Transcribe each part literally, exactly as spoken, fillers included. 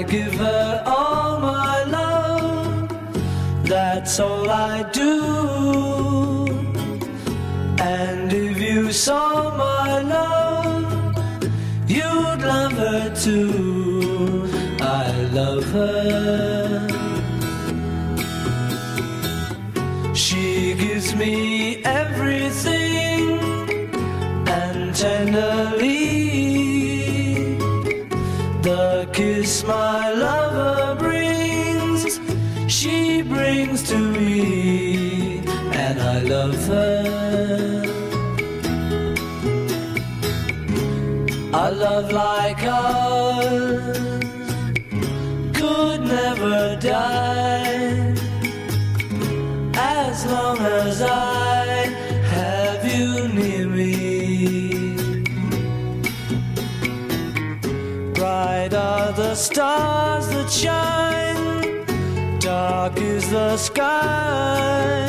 give her all my love, that's all I do. And if you saw my love, you'd love her too. I love her. She gives me everything, and tenderly the kiss my lover brings, she brings to me, and I love her. A love like ours could never die, as long as I have you near me. Bright are the stars that shine, dark is the sky.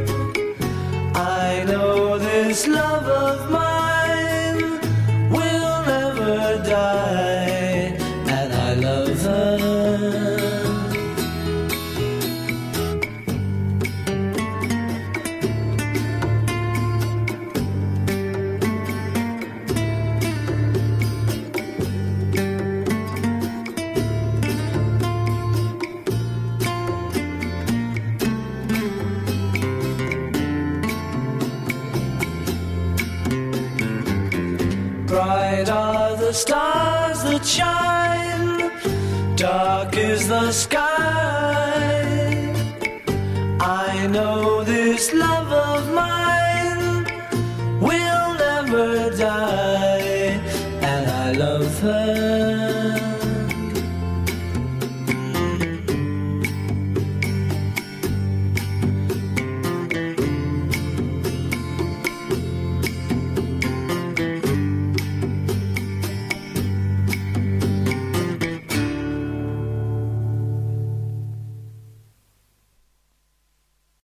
I know this love of mine will never die, and I love her. Bright are the stars that shine, dark is the sky. I know this love of mine will never die, and I love her.